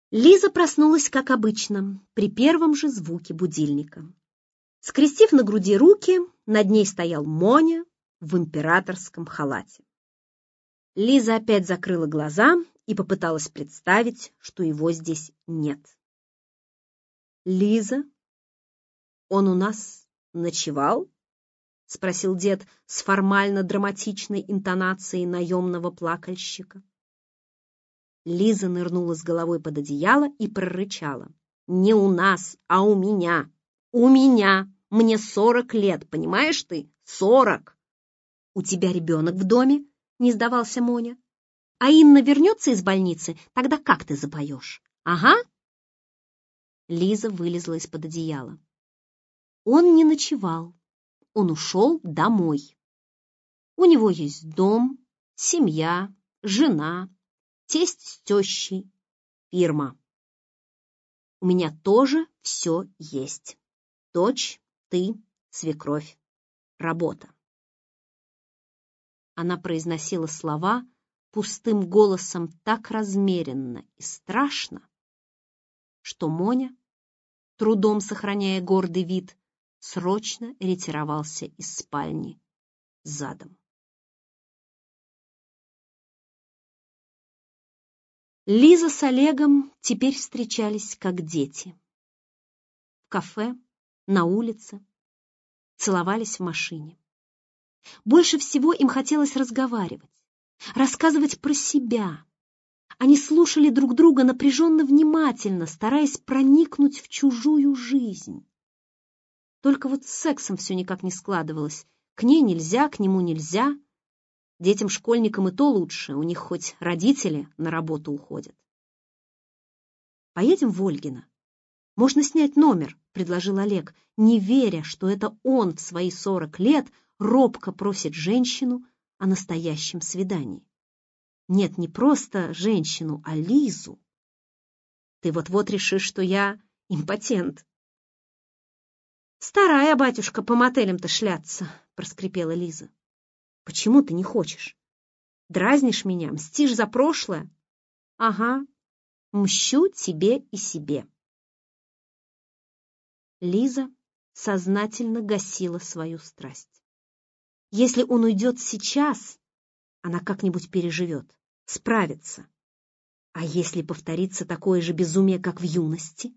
Лиза проснулась, как обычно, при первом же звуке будильника. Скрестив на груди руки, над ней стоял Моня в императорском халате. Лиза опять закрыла глаза и попыталась представить, что его здесь нет. «Лиза, он у нас ночевал?» — спросил дед с формально-драматичной интонацией наемного плакальщика. Лиза нырнула с головой под одеяло и прорычала. «Не у нас, а у меня! У меня! Мне 40 лет, понимаешь ты? 40! У тебя ребенок в доме?» — не сдавался Моня. «А Инна вернется из больницы, тогда как ты запоешь? Ага!» Лиза вылезла из-под одеяла. Он не ночевал, он ушел домой. У него есть дом, семья, жена, тесть с тещей, фирма. У меня тоже все есть. Дочь, ты, свекровь, работа. Она произносила слова пустым голосом так размеренно и страшно, что Моня, трудом сохраняя гордый вид, срочно ретировался из спальни задом. Лиза с Олегом теперь встречались как дети. В кафе, на улице, целовались в машине. Больше всего им хотелось разговаривать, рассказывать про себя. Они слушали друг друга напряженно внимательно, стараясь проникнуть в чужую жизнь. Только вот с сексом все никак не складывалось. К ней нельзя, к нему нельзя. Детям-школьникам и то лучше, у них хоть родители на работу уходят. «Поедем в Ольгино. Можно снять номер», — предложил Олег, не веря, что это он в свои 40 лет робко просит женщину о настоящем свидании. Нет, не просто женщину, а Лизу. «Ты вот-вот решишь, что я импотент». «Старая батюшка по мотелям-то шляться», — проскрипела Лиза. «Почему ты не хочешь? Дразнишь меня, мстишь за прошлое?» «Ага, мщу тебе и себе». Лиза сознательно гасила свою страсть. Если он уйдет сейчас, она как-нибудь переживет, справится. А если повторится такое же безумие, как в юности?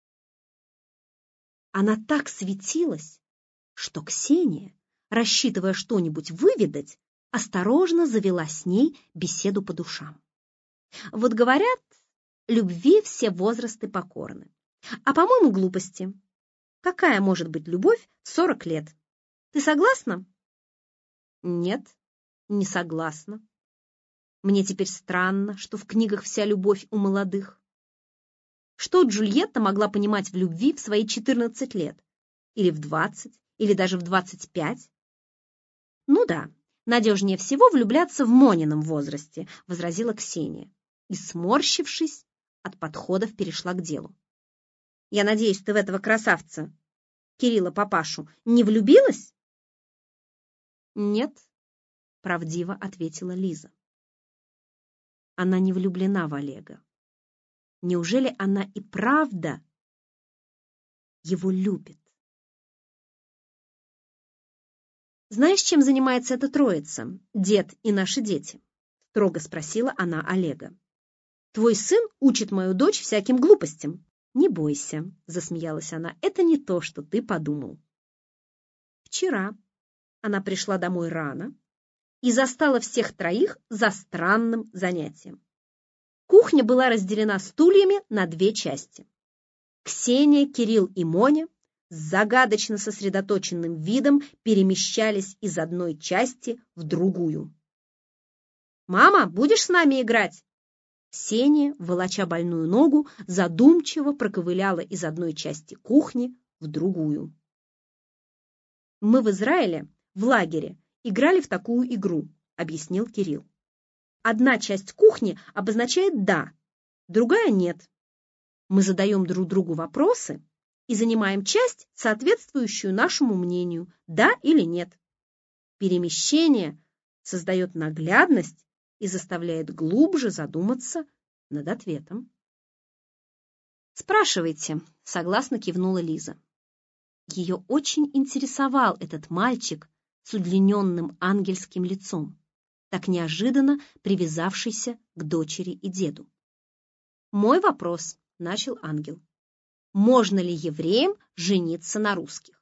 Она так светилась, что Ксения, рассчитывая что-нибудь выведать, осторожно завела с ней беседу по душам. Вот говорят, любви все возрасты покорны. А, по-моему, глупости. Какая может быть любовь в 40 лет? Ты согласна? Нет, не согласна. Мне теперь странно, что в книгах вся любовь у молодых. Что Джульетта могла понимать в любви в свои 14 лет? Или в 20? Или даже в 25? Ну да, надежнее всего влюбляться в Монином возрасте, возразила Ксения. И, сморщившись, от подходов перешла к делу. Я надеюсь, ты в этого красавца, Кирилла папашу, не влюбилась? Нет, правдиво ответила Лиза. Она не влюблена в Олега. Неужели она и правда его любит? «Знаешь, чем занимается эта троица, дед и наши дети?» — строго спросила она Олега. «Твой сын учит мою дочь всяким глупостям». «Не бойся», — засмеялась она, — «это не то, что ты подумал». Вчера она пришла домой рано и застала всех троих за странным занятием. Кухня была разделена стульями на 2 части. Ксения, Кирилл и Моня с загадочно сосредоточенным видом перемещались из одной части в другую. «Мама, будешь с нами играть?» Ксения, волоча больную ногу, задумчиво проковыляла из одной части кухни в другую. «Мы в Израиле, в лагере, играли в такую игру», — объяснил Кирилл. «Одна часть кухни обозначает «да», другая «нет». Мы задаем друг другу вопросы и занимаем часть, соответствующую нашему мнению, да или нет. Перемещение создает наглядность и заставляет глубже задуматься над ответом. «Спрашивайте», — согласно кивнула Лиза. Ее очень интересовал этот мальчик с удлиненным ангельским лицом, так неожиданно привязавшийся к дочери и деду. «Мой вопрос», — начал ангел, — «можно ли евреям жениться на русских?»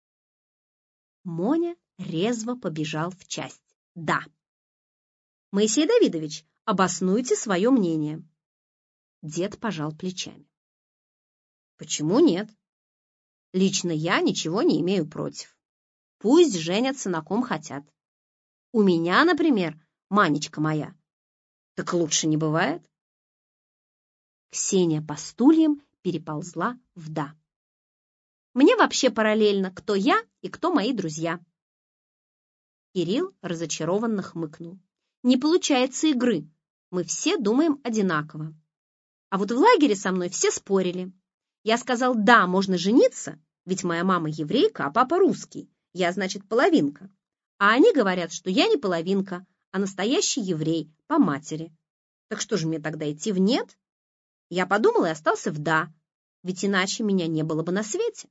Моня резво побежал в часть. «Да». «Моисей Давидович, обоснуйте свое мнение». Дед пожал плечами. «Почему нет? Лично я ничего не имею против. Пусть женятся на ком хотят. У меня, например, Манечка моя. Так лучше не бывает». Ксения по стульям переползла в «да». «Мне вообще параллельно, кто я и кто мои друзья». Кирилл разочарованно хмыкнул. «Не получается игры. Мы все думаем одинаково. А вот в лагере со мной все спорили. Я сказал, да, можно жениться, ведь моя мама еврейка, а папа русский. Я, значит, половинка. А они говорят, что я не половинка, а настоящий еврей по матери. Так что же мне тогда идти в «нет»? Я подумал и остался в «да», ведь иначе меня не было бы на свете».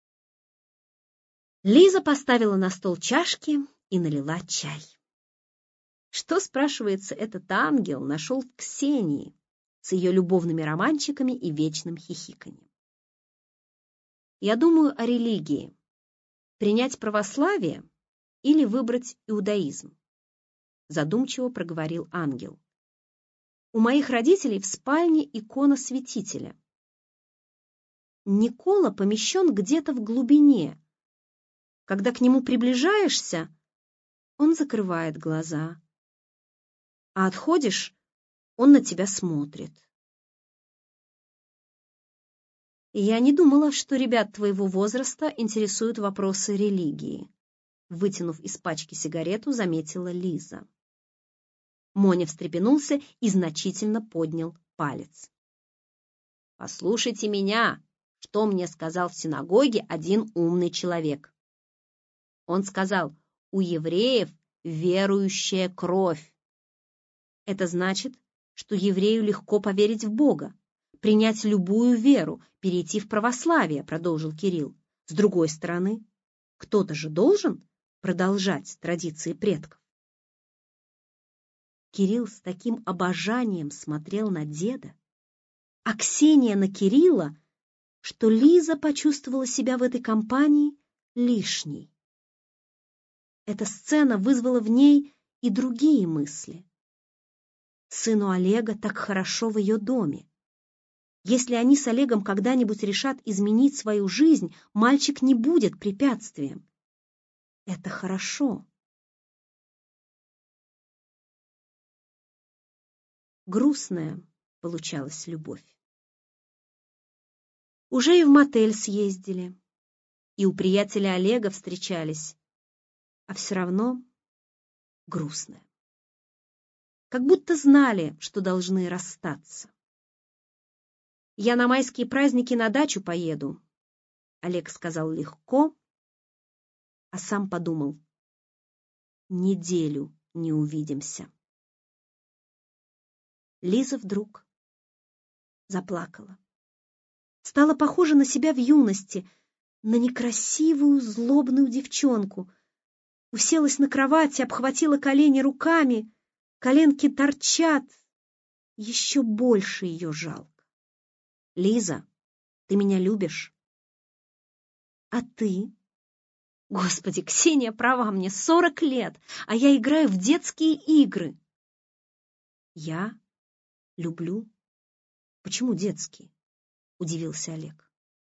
Лиза поставила на стол чашки и налила чай. Что, спрашивается, этот ангел нашел в Ксении с ее любовными романчиками и вечным хихиканьем? Я думаю о религии. Принять православие или выбрать иудаизм? Задумчиво проговорил ангел. У моих родителей в спальне икона святителя. Никола помещен где-то в глубине. Когда к нему приближаешься, он закрывает глаза. А отходишь, он на тебя смотрит. И я не думала, что ребят твоего возраста интересуют вопросы религии. Вытянув из пачки сигарету, заметила Лиза. Моня встрепенулся и значительно поднял палец. «Послушайте меня, что мне сказал в синагоге один умный человек. Он сказал, у евреев верующая кровь. Это значит, что еврею легко поверить в Бога, принять любую веру, перейти в православие», — продолжил Кирилл. «С другой стороны, кто-то же должен продолжать традиции предков». Кирилл с таким обожанием смотрел на деда, а Ксения на Кирилла, что Лиза почувствовала себя в этой компании лишней. Эта сцена вызвала в ней и другие мысли. Сыну Олега так хорошо в ее доме. Если они с Олегом когда-нибудь решат изменить свою жизнь, мальчик не будет препятствием. Это хорошо. Грустная получалась любовь. Уже и в мотель съездили, и у приятеля Олега встречались, а все равно грустная. Как будто знали, что должны расстаться. «Я на майские праздники на дачу поеду», — Олег сказал легко, а сам подумал: неделю не увидимся. Лиза вдруг заплакала. Стала похожа на себя в юности, на некрасивую, злобную девчонку. Уселась на кровати, обхватила колени руками, коленки торчат. Еще больше ее жалко. «Лиза, ты меня любишь?» «А ты?» «Господи, Ксения права, мне 40 лет, а я играю в детские игры». «Я люблю? Почему детские?» — удивился Олег.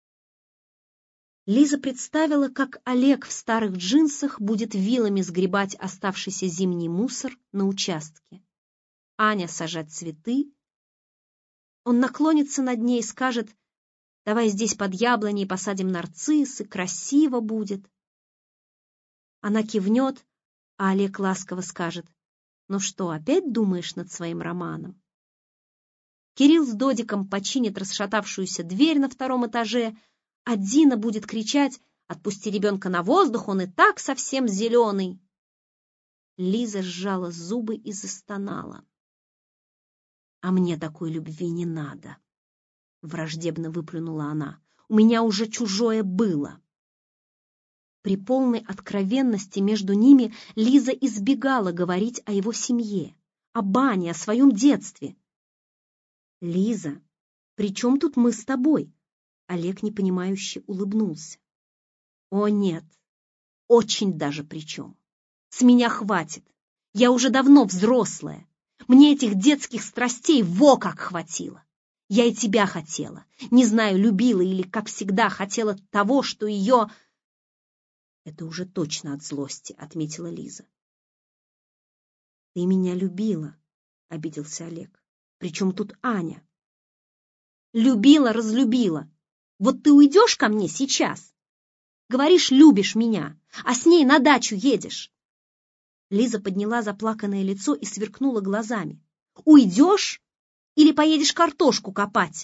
Лиза представила, как Олег в старых джинсах будет вилами сгребать оставшийся зимний мусор на участке. Аня сажать цветы. Он наклонится над ней и скажет: «Давай здесь под яблоней посадим нарциссы, красиво будет». Она кивнет, а Олег ласково скажет: «Ну что, опять думаешь над своим романом?» Кирилл с Додиком починит расшатавшуюся дверь на 2-м этаже, а Дина будет кричать: «Отпусти ребенка на воздух, он и так совсем зеленый». Лиза сжала зубы и застонала. «А мне такой любви не надо». враждебно выплюнула она. У меня уже чужое было. При полной откровенности между ними Лиза избегала говорить о его семье, о Бане, о своем детстве. «Лиза, при чем тут мы с тобой?» Олег непонимающе улыбнулся. «О нет, очень даже при чем. С меня хватит. Я уже давно взрослая. Мне этих детских страстей во как хватило. Я и тебя хотела. Не знаю, любила или, как всегда, хотела того, что ее...» «Это уже точно от злости», — отметила Лиза. «Ты меня любила», — обиделся Олег. «Причем тут Аня?» «Любила, разлюбила. Вот ты уйдешь ко мне сейчас? Говоришь, любишь меня, а с ней на дачу едешь». Лиза подняла заплаканное лицо и сверкнула глазами. «Уйдешь или поедешь картошку копать?»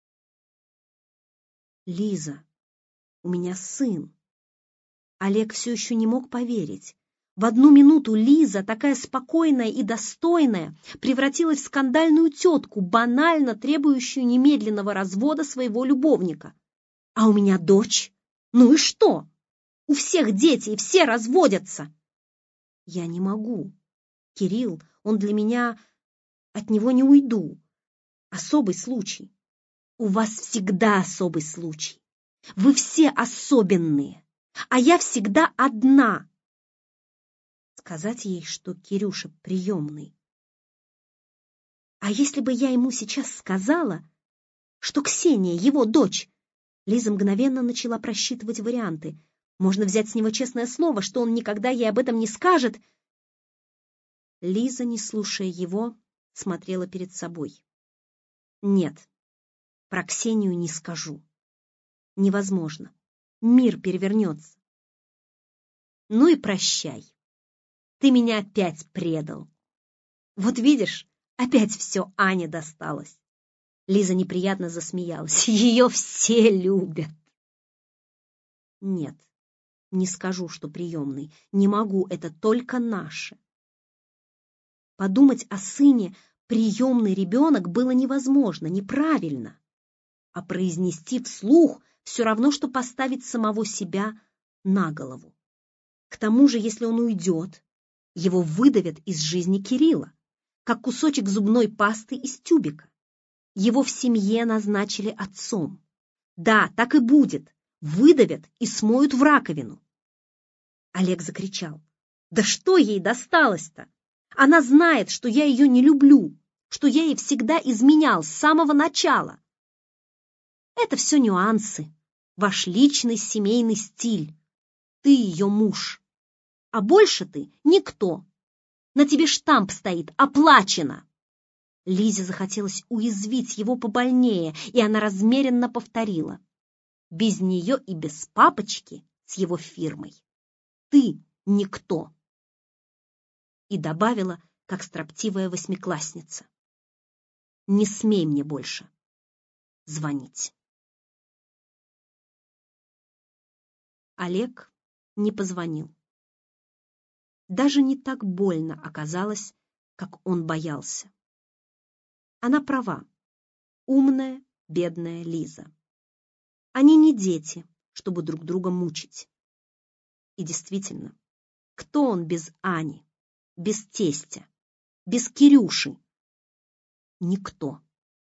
«Лиза, у меня сын». Олег все еще не мог поверить. В одну минуту Лиза, такая спокойная и достойная, превратилась в скандальную тетку, банально требующую немедленного развода своего любовника. «А у меня дочь? Ну и что? У всех дети, и все разводятся!» «Я не могу. Кирилл, он для меня... От него не уйду. Особый случай». «У вас всегда особый случай. Вы все особенные, а я всегда одна». Сказать ей, что Кирюша приемный. А если бы я ему сейчас сказала, что Ксения его дочь? Лиза мгновенно начала просчитывать варианты. Можно взять с него честное слово, что он никогда ей об этом не скажет. Лиза, не слушая его, смотрела перед собой. «Нет, про Ксению не скажу. Невозможно. Мир перевернется. Ну и прощай. Ты меня опять предал. Вот видишь, опять все Ане досталось». Лиза неприятно засмеялась. «Ее все любят». «Нет, не скажу, что приемный. Не могу, это только наше». Подумать о сыне приемный ребенок было невозможно, неправильно. А произнести вслух все равно, что поставить самого себя на голову. К тому же, если он уйдет, его выдавят из жизни Кирилла, как кусочек зубной пасты из тюбика. Его в семье назначили отцом. Да, так и будет. Выдавят и смоют в раковину. Олег закричал. «Да что ей досталось-то? Она знает, что я ее не люблю, что я ей всегда изменял с самого начала. Это все нюансы, ваш личный семейный стиль. Ты ее муж, а больше ты никто. На тебе штамп стоит, оплачено». Лизе захотелось уязвить его побольнее, и она размеренно повторила. «Без нее и без папочки с его фирмой. Ты никто». И добавила, как строптивая восьмиклассница. «Не смей мне больше звонить». Олег не позвонил. Даже не так больно оказалось, как он боялся. Она права. Умная, бедная Лиза. Они не дети, чтобы друг друга мучить. И действительно, кто он без Ани, без тестя, без Кирюши? Никто.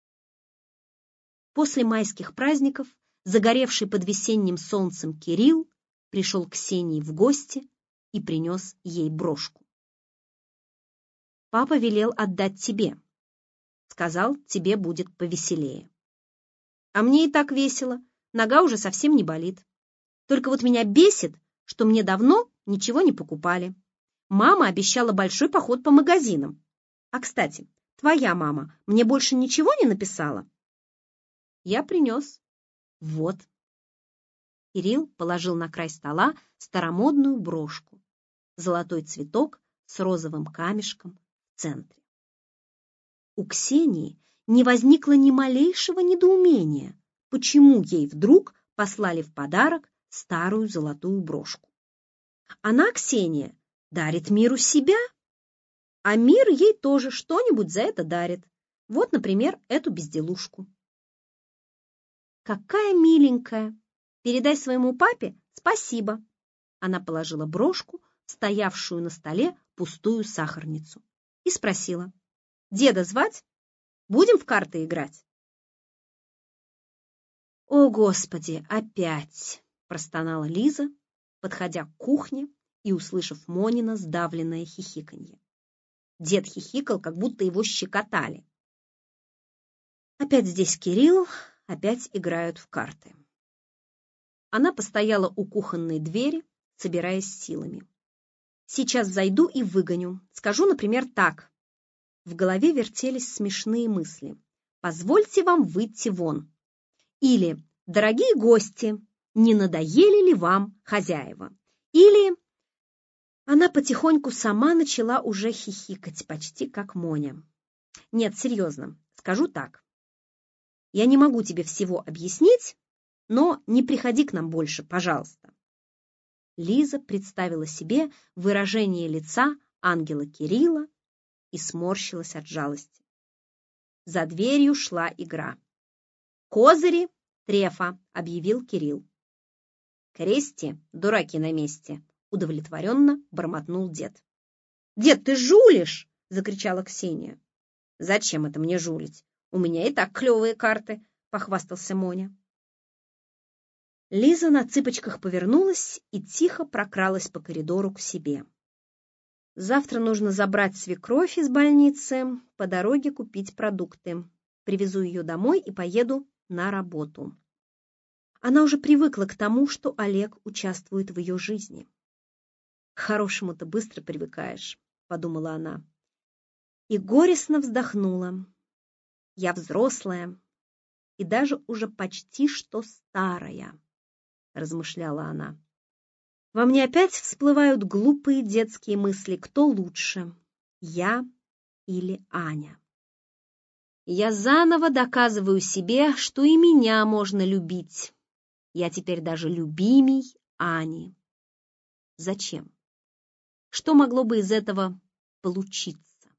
После майских праздников, загоревший под весенним солнцем Кирилл пришел к Ксении в гости и принес ей брошку. «Папа велел отдать тебе. Сказал, тебе будет повеселее. А мне и так весело, нога уже совсем не болит. Только вот меня бесит, что мне давно ничего не покупали. Мама обещала большой поход по магазинам. А, кстати, твоя мама мне больше ничего не написала?» «Я принес. Вот». Кирилл положил на край стола старомодную брошку. Золотой цветок с розовым камешком в центре. У Ксении не возникло ни малейшего недоумения, почему ей вдруг послали в подарок старую золотую брошку. Она, Ксения, дарит миру себя, а мир ей тоже что-нибудь за это дарит. Вот, например, эту безделушку. какая миленькая! Передай своему папе спасибо!» Она положила брошку в стоявшую на столе пустую сахарницу и спросила: «Деда звать? Будем в карты играть?» «О, Господи, опять!» — простонала Лиза, подходя к кухне и услышав Монина сдавленное хихиканье. Дед хихикал, как будто его щекотали. Опять здесь Кирилл, опять играют в карты. Она постояла у кухонной двери, собираясь силами. «Сейчас зайду и выгоню. Скажу, например, так». В голове вертелись смешные мысли. «Позвольте вам выйти вон». Или «Дорогие гости, не надоели ли вам хозяева?» Или она потихоньку сама начала уже хихикать, почти как Моня. «Нет, серьезно, скажу так. Я не могу тебе всего объяснить, но не приходи к нам больше, пожалуйста». Лиза представила себе выражение лица ангела Кирилла и сморщилась от жалости. За дверью шла игра. «Козыри трефа», — объявил Кирилл. «Крести, дураки на месте», — удовлетворенно бормотнул дед. «Дед, ты жулишь!» — закричала Ксения. «Зачем это мне жулить? У меня и так клевые карты», — похвастался Моня. Лиза на цыпочках повернулась и тихо прокралась по коридору к себе. «Завтра нужно забрать свекровь из больницы, по дороге купить продукты. Привезу ее домой и поеду на работу». Она уже привыкла к тому, что Олег участвует в ее жизни. «К хорошему-то быстро привыкаешь», — подумала она. И горестно вздохнула. «Я взрослая и даже уже почти что старая», — размышляла она. «Во мне опять всплывают глупые детские мысли, кто лучше, я или Аня. Я заново доказываю себе, что и меня можно любить. Я теперь даже любимей Ани. Зачем? Что могло бы из этого получиться?»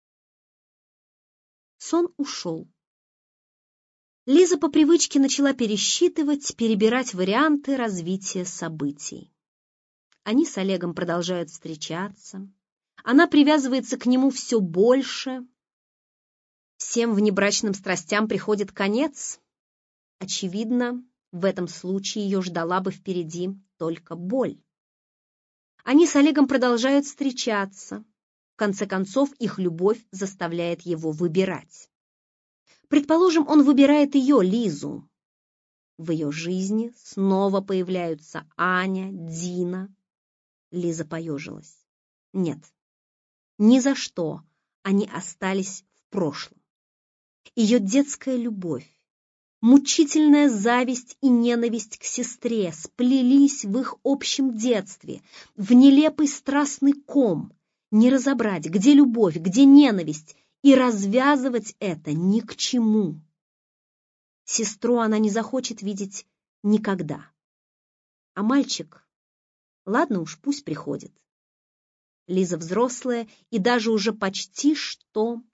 Сон ушел. Лиза по привычке начала пересчитывать, перебирать варианты развития событий. Они с Олегом продолжают встречаться. Она привязывается к нему все больше. Всем внебрачным страстям приходит конец. Очевидно, в этом случае ее ждала бы впереди только боль. Они с Олегом продолжают встречаться. В конце концов, их любовь заставляет его выбирать. Предположим, он выбирает ее, Лизу. В ее жизни снова появляются Аня, Дина. Лиза поежилась. Нет, ни за что они остались в прошлом. Ее детская любовь, мучительная зависть и ненависть к сестре сплелись в их общем детстве, в нелепый страстный ком. Не разобрать, где любовь, где ненависть, и развязывать это ни к чему. Сестру она не захочет видеть никогда. А мальчик, ладно уж, пусть приходит. Лиза взрослая и даже уже почти что...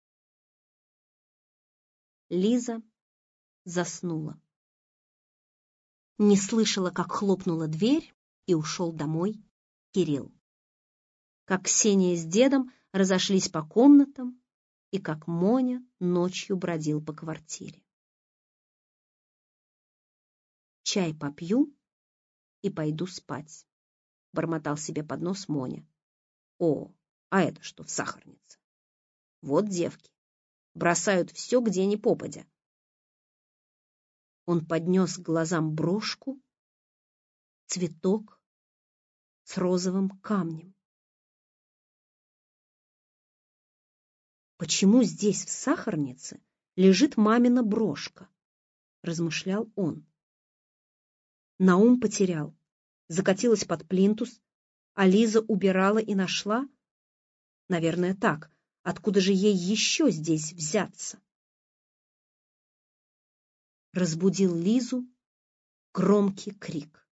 Лиза заснула. Не слышала, как хлопнула дверь, и ушел домой Кирилл. Как Ксения с дедом разошлись по комнатам, и как Моня ночью бродил по квартире. «Чай попью и пойду спать», — бормотал себе под нос Моня. «О, а это что в сахарнице? Вот девки, бросают все, где ни попадя». Он поднес к глазам брошку, цветок с розовым камнем. «Почему здесь, в сахарнице, лежит мамина брошка?» — размышлял он. На ум потерял, закатилась под плинтус, а Лиза убирала и нашла? Наверное, так. Откуда же ей еще здесь взяться? Разбудил Лизу громкий крик.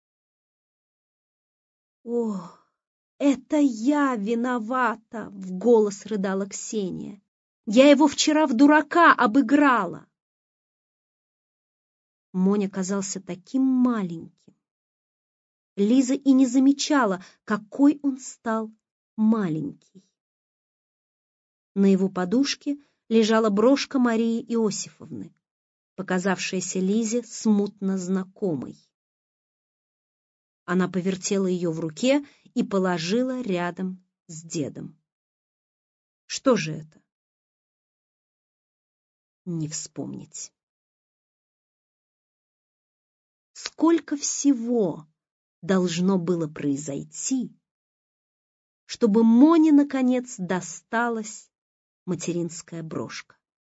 «О, это я виновата!» — в голос рыдала Ксения. «Я его вчера в дурака обыграла!» Моня казался таким маленьким. Лиза и не замечала, какой он стал маленький. На его подушке лежала брошка Марии Иосифовны, показавшаяся Лизе смутно знакомой. Она повертела ее в руке и положила рядом с дедом. Что же это? Не вспомнить. Сколько всего должно было произойти, чтобы Моне, наконец, досталась материнская брошка.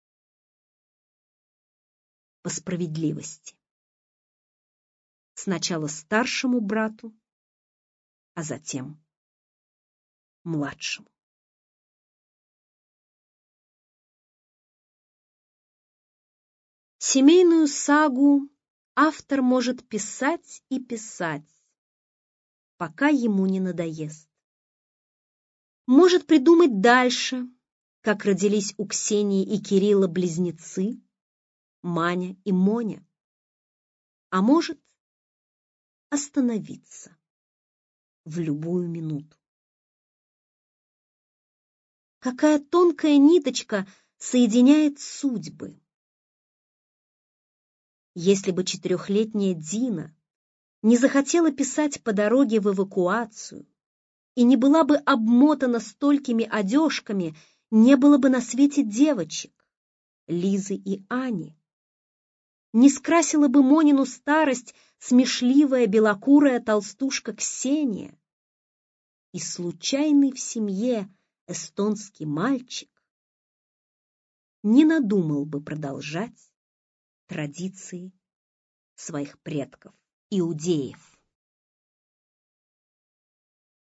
По справедливости. Сначала старшему брату, а затем младшему. Семейную сагу автор может писать и писать, пока ему не надоест. Может придумать дальше, как родились у Ксении и Кирилла близнецы, Маня и Моня. А может остановиться в любую минуту. Какая тонкая ниточка соединяет судьбы. Если бы 4-летняя Дина не захотела писать по дороге в эвакуацию и не была бы обмотана столькими одежками, не было бы на свете девочек, Лизы и Ани. Не скрасила бы Монину старость смешливая белокурая толстушка Ксения. И случайный в семье эстонский мальчик не надумал бы продолжать традиции своих предков, иудеев.